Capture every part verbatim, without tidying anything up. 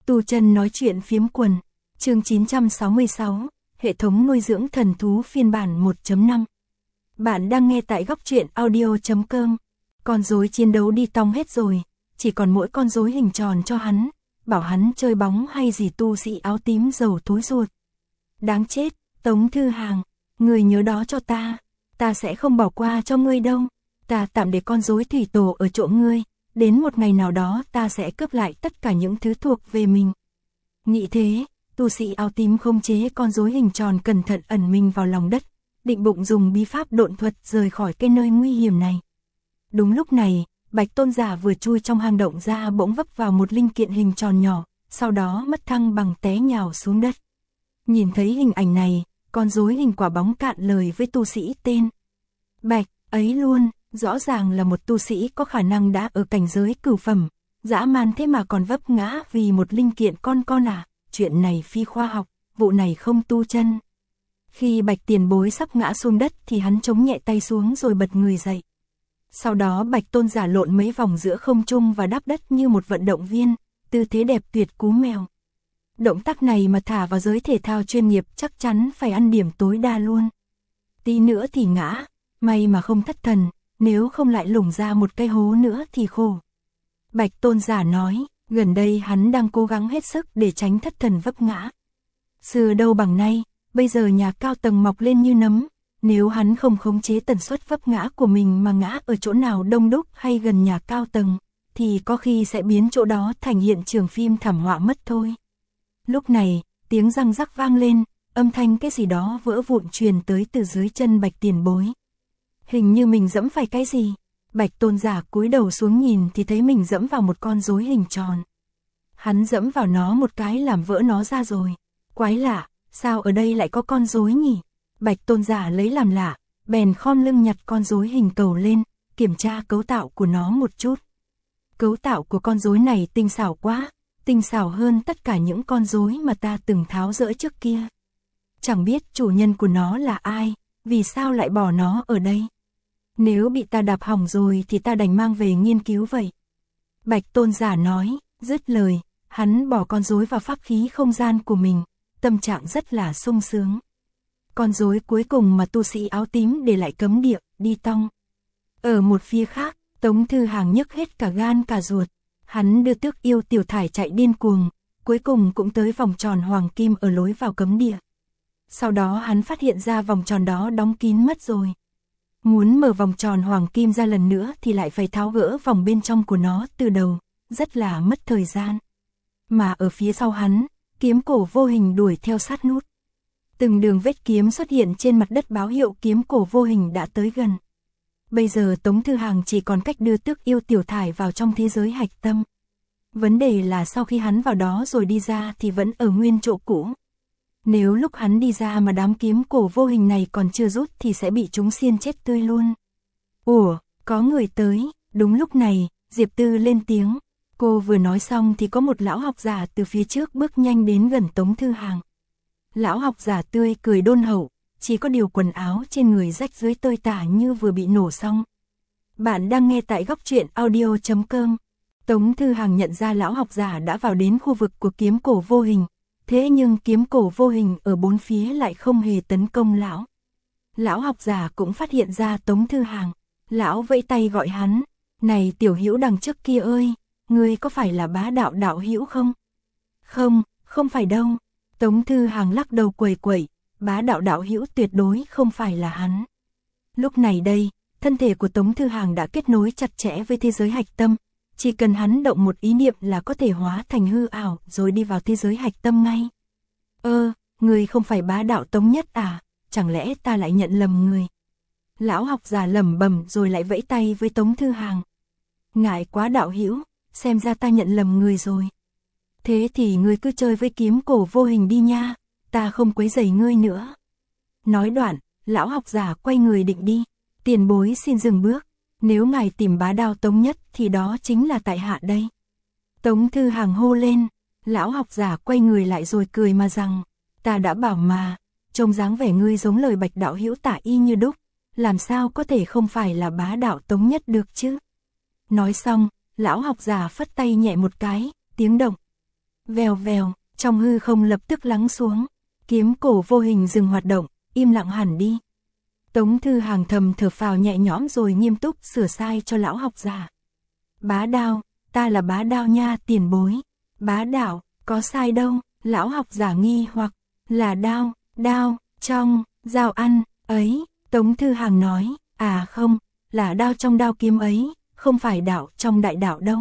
Tu chân nói chuyện phiếm quần, chương chín trăm sáu mươi sáu, hệ thống nuôi dưỡng thần thú phiên bản một chấm năm. Bạn đang nghe tại góc truyện audio chấm com. Con rối chiến đấu đi tong hết rồi, chỉ còn mỗi con rối hình tròn cho hắn, bảo hắn chơi bóng hay gì tu sĩ áo tím dầu thối ruột. Đáng chết, Tống Thư Hàng, người nhớ đó cho ta, ta sẽ không bỏ qua cho ngươi đâu, ta tạm để con rối thủy tổ ở chỗ ngươi. Đến một ngày nào đó ta sẽ cướp lại tất cả những thứ thuộc về mình. Nghĩ thế, tu sĩ áo tím khống chế con rối hình tròn cẩn thận ẩn mình vào lòng đất, định bụng dùng bí pháp độn thuật rời khỏi cái nơi nguy hiểm này. Đúng lúc này, Bạch Tôn Giả vừa chui trong hang động ra bỗng vấp vào một linh kiện hình tròn nhỏ, sau đó mất thăng bằng té nhào xuống đất. Nhìn thấy hình ảnh này, con rối hình quả bóng cạn lời với tu sĩ tên Bạch ấy luôn. Rõ ràng là một tu sĩ có khả năng đã ở cảnh giới cửu phẩm, dã man thế mà còn vấp ngã vì một linh kiện con con à, chuyện này phi khoa học, vụ này không tu chân. Khi Bạch tiền bối sắp ngã xuống đất thì hắn chống nhẹ tay xuống rồi bật người dậy. Sau đó Bạch Tôn Giả lộn mấy vòng giữa không trung và đáp đất như một vận động viên, tư thế đẹp tuyệt cú mèo. Động tác này mà thả vào giới thể thao chuyên nghiệp chắc chắn phải ăn điểm tối đa luôn. Tí nữa thì ngã, may mà không thất thần. Nếu không lại lủng ra một cái hố nữa thì khổ. Bạch Tôn Giả nói, gần đây hắn đang cố gắng hết sức để tránh thất thần vấp ngã. Xưa đâu bằng nay, bây giờ nhà cao tầng mọc lên như nấm, nếu hắn không khống chế tần suất vấp ngã của mình mà ngã ở chỗ nào đông đúc hay gần nhà cao tầng, thì có khi sẽ biến chỗ đó thành hiện trường phim thảm họa mất thôi. Lúc này, tiếng răng rắc vang lên, âm thanh cái gì đó vỡ vụn truyền tới từ dưới chân Bạch tiền bối. Hình như mình dẫm phải cái gì. Bạch Tôn Giả cúi đầu xuống nhìn thì thấy mình dẫm vào một con rối hình tròn. Hắn dẫm vào nó một cái làm vỡ nó ra rồi. Quái lạ, sao ở đây lại có con rối nhỉ? Bạch Tôn Giả lấy làm lạ, bèn khom lưng nhặt con rối hình cầu lên, kiểm tra cấu tạo của nó một chút. Cấu tạo của con rối này tinh xảo quá, tinh xảo hơn tất cả những con rối mà ta từng tháo dỡ trước kia. Chẳng biết chủ nhân của nó là ai, vì sao lại bỏ nó ở đây? Nếu bị ta đạp hỏng rồi thì ta đành mang về nghiên cứu vậy. Bạch Tôn Giả nói, dứt lời, hắn bỏ con rối vào pháp khí không gian của mình, tâm trạng rất là sung sướng. Con rối cuối cùng mà tu sĩ áo tím để lại cấm địa, đi tong. Ở một phía khác, Tống Thư Hàng nhức hết cả gan cả ruột, hắn đưa Tước Yêu Tiểu Thải chạy điên cuồng, cuối cùng cũng tới vòng tròn hoàng kim ở lối vào cấm địa. Sau đó hắn phát hiện ra vòng tròn đó đóng kín mất rồi. Muốn mở vòng tròn hoàng kim ra lần nữa thì lại phải tháo gỡ vòng bên trong của nó từ đầu, rất là mất thời gian. Mà ở phía sau hắn, kiếm cổ vô hình đuổi theo sát nút. Từng đường vết kiếm xuất hiện trên mặt đất báo hiệu kiếm cổ vô hình đã tới gần. Bây giờ Tống Thư Hàng chỉ còn cách đưa Tước Yêu Tiểu Thải vào trong thế giới hạch tâm. Vấn đề là sau khi hắn vào đó rồi đi ra thì vẫn ở nguyên chỗ cũ. Nếu lúc hắn đi ra mà đám kiếm cổ vô hình này còn chưa rút thì sẽ bị chúng xiên chết tươi luôn. Ủa, có người tới, đúng lúc này, Diệp Tư lên tiếng. Cô vừa nói xong thì có một lão học giả từ phía trước bước nhanh đến gần Tống Thư Hàng. Lão học giả tươi cười đôn hậu, chỉ có điều quần áo trên người rách dưới tơi tả như vừa bị nổ xong. Bạn đang nghe tại góc truyện audio chấm com. Tống Thư Hàng nhận ra lão học giả đã vào đến khu vực của kiếm cổ vô hình. Thế nhưng kiếm cổ vô hình ở bốn phía lại không hề tấn công lão. Lão học giả cũng phát hiện ra Tống Thư Hàng. Lão vẫy tay gọi hắn. Này tiểu hữu đằng trước kia ơi, ngươi có phải là Bá Đạo đạo hữu không? Không, không phải đâu. Tống Thư Hàng lắc đầu quẩy quẩy. Bá Đạo đạo hữu tuyệt đối không phải là hắn. Lúc này đây, thân thể của Tống Thư Hàng đã kết nối chặt chẽ với thế giới hạch tâm. Chỉ cần hắn động một ý niệm là có thể hóa thành hư ảo rồi đi vào thế giới hạch tâm ngay. Ơ, người không phải Bá Đạo Tống Nhất à, chẳng lẽ ta lại nhận lầm người? Lão học giả lẩm bẩm rồi lại vẫy tay với Tống Thư Hàng. Ngại quá đạo hữu, xem ra ta nhận lầm người rồi. Thế thì ngươi cứ chơi với kiếm cổ vô hình đi nha, ta không quấy rầy ngươi nữa. Nói đoạn, lão học giả quay người định đi. Tiền bối xin dừng bước. Nếu ngài tìm Bá Đạo Tống Nhất thì đó chính là tại hạ đây. Tống Thư Hàng hô lên, lão học giả quay người lại rồi cười mà rằng, ta đã bảo mà, trông dáng vẻ ngươi giống lời Bạch đạo hữu tả y như đúc, làm sao có thể không phải là Bá Đạo Tống Nhất được chứ. Nói xong, lão học giả phất tay nhẹ một cái, tiếng động. Vèo vèo, trong hư không lập tức lắng xuống, kiếm cổ vô hình dừng hoạt động, im lặng hẳn đi. Tống Thư Hàng thầm thở phào nhẹ nhõm rồi nghiêm túc sửa sai cho lão học giả. Bá Đao, ta là Bá Đao nha tiền bối. Bá đạo, có sai đâu, lão học giả nghi hoặc, là đao, đao, trong, dao ăn, ấy, Tống Thư Hàng nói, à không, là đao trong đao kiếm ấy, không phải đạo trong đại đạo đâu.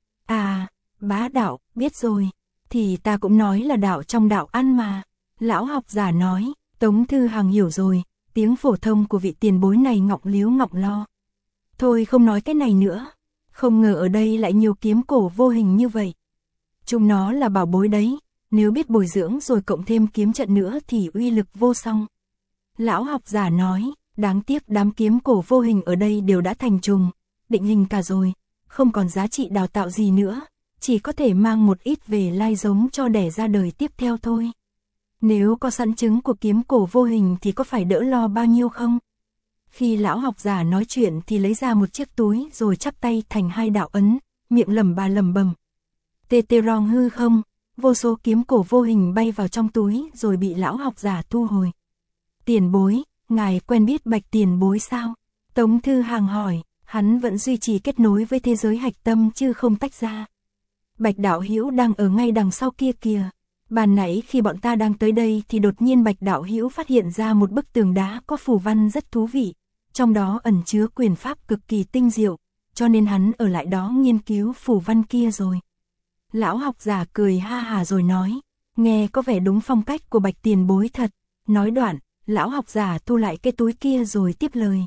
À, bá đạo, biết rồi, thì ta cũng nói là đạo trong đạo ăn mà. Lão học giả nói, Tống Thư Hàng hiểu rồi, tiếng phổ thông của vị tiền bối này ngọng líu ngọng lo. Thôi không nói cái này nữa, không ngờ ở đây lại nhiều kiếm cổ vô hình như vậy. Chúng nó là bảo bối đấy, nếu biết bồi dưỡng rồi cộng thêm kiếm trận nữa thì uy lực vô song. Lão học giả nói, đáng tiếc đám kiếm cổ vô hình ở đây đều đã thành trùng, định hình cả rồi, không còn giá trị đào tạo gì nữa, chỉ có thể mang một ít về lai giống cho đẻ ra đời tiếp theo thôi. Nếu có sẵn trứng của kiếm cổ vô hình thì có phải đỡ lo bao nhiêu không? Khi lão học giả nói chuyện thì lấy ra một chiếc túi rồi chắp tay thành hai đạo ấn, miệng lẩm bà lẩm bẩm. Tê tê rong hư không, vô số kiếm cổ vô hình bay vào trong túi rồi bị lão học giả thu hồi. Tiền bối, ngài quen biết Bạch tiền bối sao? Tống Thư Hàng hỏi, hắn vẫn duy trì kết nối với thế giới hạch tâm chứ không tách ra. Bạch đạo hữu đang ở ngay đằng sau kia kìa. Ban nãy khi bọn ta đang tới đây thì đột nhiên Bạch đạo hữu phát hiện ra một bức tường đá có phù văn rất thú vị, trong đó ẩn chứa quyền pháp cực kỳ tinh diệu, cho nên hắn ở lại đó nghiên cứu phù văn kia rồi. Lão học giả cười ha hà rồi nói, nghe có vẻ đúng phong cách của Bạch tiền bối thật. Nói đoạn, lão học giả thu lại cái túi kia rồi tiếp lời.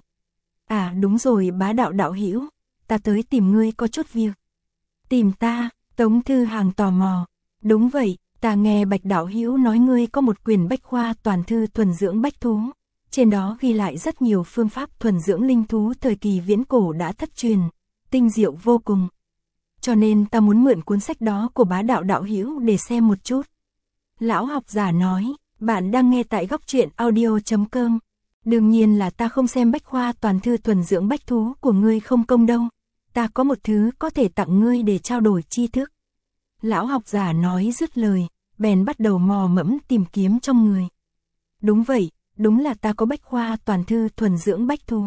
À đúng rồi bá đạo đạo hữu, ta tới tìm ngươi có chút việc. Tìm ta? Tống Thư Hàng tò mò. Đúng vậy, ta nghe Bạch đạo hữu nói ngươi có một quyển bách khoa toàn thư thuần dưỡng bách thú. Trên đó ghi lại rất nhiều phương pháp thuần dưỡng linh thú thời kỳ viễn cổ đã thất truyền, tinh diệu vô cùng. Cho nên ta muốn mượn cuốn sách đó của bá đạo đạo hữu để xem một chút. Lão học giả nói, bạn đang nghe tại góc truyện audio chấm com. Đương nhiên là ta không xem bách khoa toàn thư thuần dưỡng bách thú của ngươi không công đâu. Ta có một thứ có thể tặng ngươi để trao đổi tri thức. Lão học giả nói dứt lời, bèn bắt đầu mò mẫm tìm kiếm trong người. Đúng vậy, đúng là ta có bách khoa toàn thư thuần dưỡng bách thú.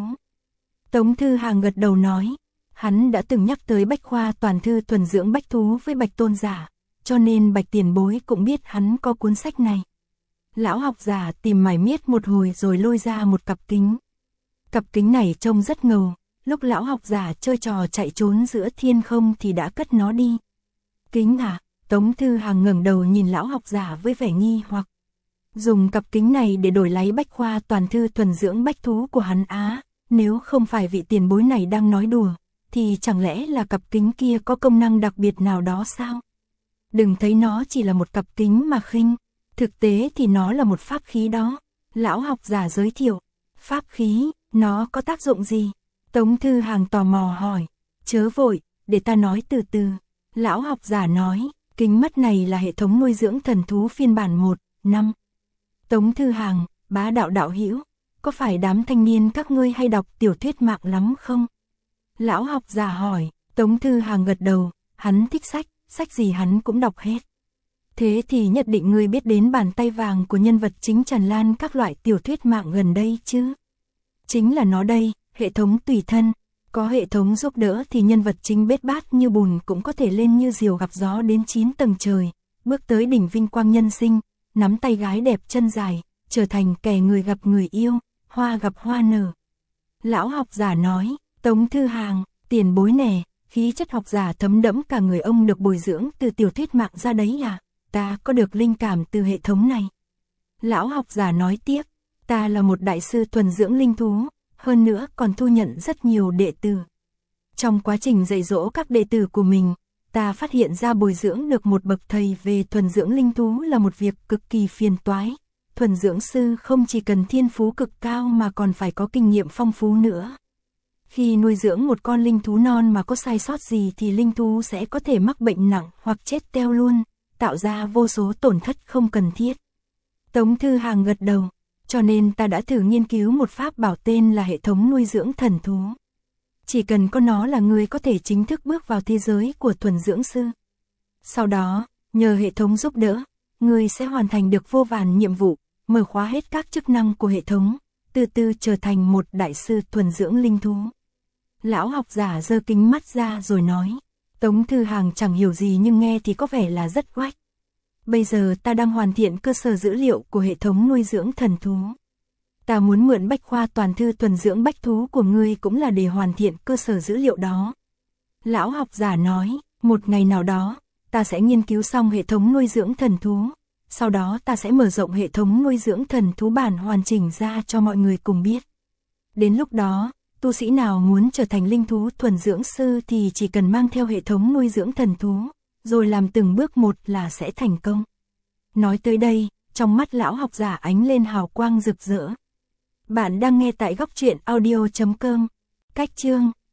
Tống Thư Hàng gật đầu nói, hắn đã từng nhắc tới bách khoa toàn thư thuần dưỡng bách thú với Bạch tôn giả, cho nên Bạch tiền bối cũng biết hắn có cuốn sách này. Lão học giả tìm mải miết một hồi rồi lôi ra một cặp kính. Cặp kính này trông rất ngầu, lúc lão học giả chơi trò chạy trốn giữa thiên không thì đã cất nó đi. Kính à? Tống Thư Hàng ngẩng đầu nhìn lão học giả với vẻ nghi hoặc. Dùng cặp kính này để đổi lấy bách khoa toàn thư thuần dưỡng bách thú của hắn á, nếu không phải vị tiền bối này đang nói đùa, thì chẳng lẽ là cặp kính kia có công năng đặc biệt nào đó sao? Đừng thấy nó chỉ là một cặp kính mà khinh, thực tế thì nó là một pháp khí đó. Lão học giả giới thiệu, pháp khí, nó có tác dụng gì? Tống Thư Hàng tò mò hỏi, chớ vội, để ta nói từ từ. Lão học giả nói, kính mắt này là hệ thống nuôi dưỡng thần thú phiên bản một, năm. Tống Thư Hàng, bá đạo đạo hữu, có phải đám thanh niên các ngươi hay đọc tiểu thuyết mạng lắm không? Lão học giả hỏi, Tống Thư Hàng gật đầu, hắn thích sách, sách gì hắn cũng đọc hết. Thế thì nhất định ngươi biết đến bàn tay vàng của nhân vật chính tràn lan các loại tiểu thuyết mạng gần đây chứ? Chính là nó đây, hệ thống tùy thân. Có hệ thống giúp đỡ thì nhân vật chính bết bát như bùn cũng có thể lên như diều gặp gió đến chín tầng trời, bước tới đỉnh vinh quang nhân sinh, nắm tay gái đẹp chân dài, trở thành kẻ người gặp người yêu, hoa gặp hoa nở. Lão học giả nói, Tống Thư Hàng, tiền bối nè, khí chất học giả thấm đẫm cả người ông được bồi dưỡng từ tiểu thuyết mạng ra đấy à? Ta có được linh cảm từ hệ thống này. Lão học giả nói tiếp, ta là một đại sư thuần dưỡng linh thú, hơn nữa còn thu nhận rất nhiều đệ tử. Trong quá trình dạy dỗ các đệ tử của mình, ta phát hiện ra bồi dưỡng được một bậc thầy về thuần dưỡng linh thú là một việc cực kỳ phiền toái. Thuần dưỡng sư không chỉ cần thiên phú cực cao mà còn phải có kinh nghiệm phong phú nữa. Khi nuôi dưỡng một con linh thú non mà có sai sót gì thì linh thú sẽ có thể mắc bệnh nặng hoặc chết teo luôn, tạo ra vô số tổn thất không cần thiết. Tống Thư Hàng gật đầu, cho nên ta đã thử nghiên cứu một pháp bảo tên là hệ thống nuôi dưỡng thần thú. Chỉ cần có nó là người có thể chính thức bước vào thế giới của thuần dưỡng sư. Sau đó, Nhờ hệ thống giúp đỡ, ngươi sẽ hoàn thành được vô vàn nhiệm vụ, mở khóa hết các chức năng của hệ thống, từ từ trở thành một đại sư thuần dưỡng linh thú. Lão học giả giơ kính mắt ra rồi nói. Tống Thư Hàng chẳng hiểu gì nhưng nghe thì có vẻ là rất oách. Bây giờ ta đang hoàn thiện cơ sở dữ liệu của hệ thống nuôi dưỡng thần thú. Ta muốn mượn bách khoa toàn thư thuần dưỡng bách thú của ngươi cũng là để hoàn thiện cơ sở dữ liệu đó. Lão học giả nói, một ngày nào đó, ta sẽ nghiên cứu xong hệ thống nuôi dưỡng thần thú. Sau đó ta sẽ mở rộng hệ thống nuôi dưỡng thần thú bản hoàn chỉnh ra cho mọi người cùng biết. Đến lúc đó, tu sĩ nào muốn trở thành linh thú thuần dưỡng sư thì chỉ cần mang theo hệ thống nuôi dưỡng thần thú, rồi làm từng bước một là sẽ thành công. Nói tới đây, trong mắt lão học giả ánh lên hào quang rực rỡ. Bạn đang nghe tại góc truyện audio chấm com. Cách chương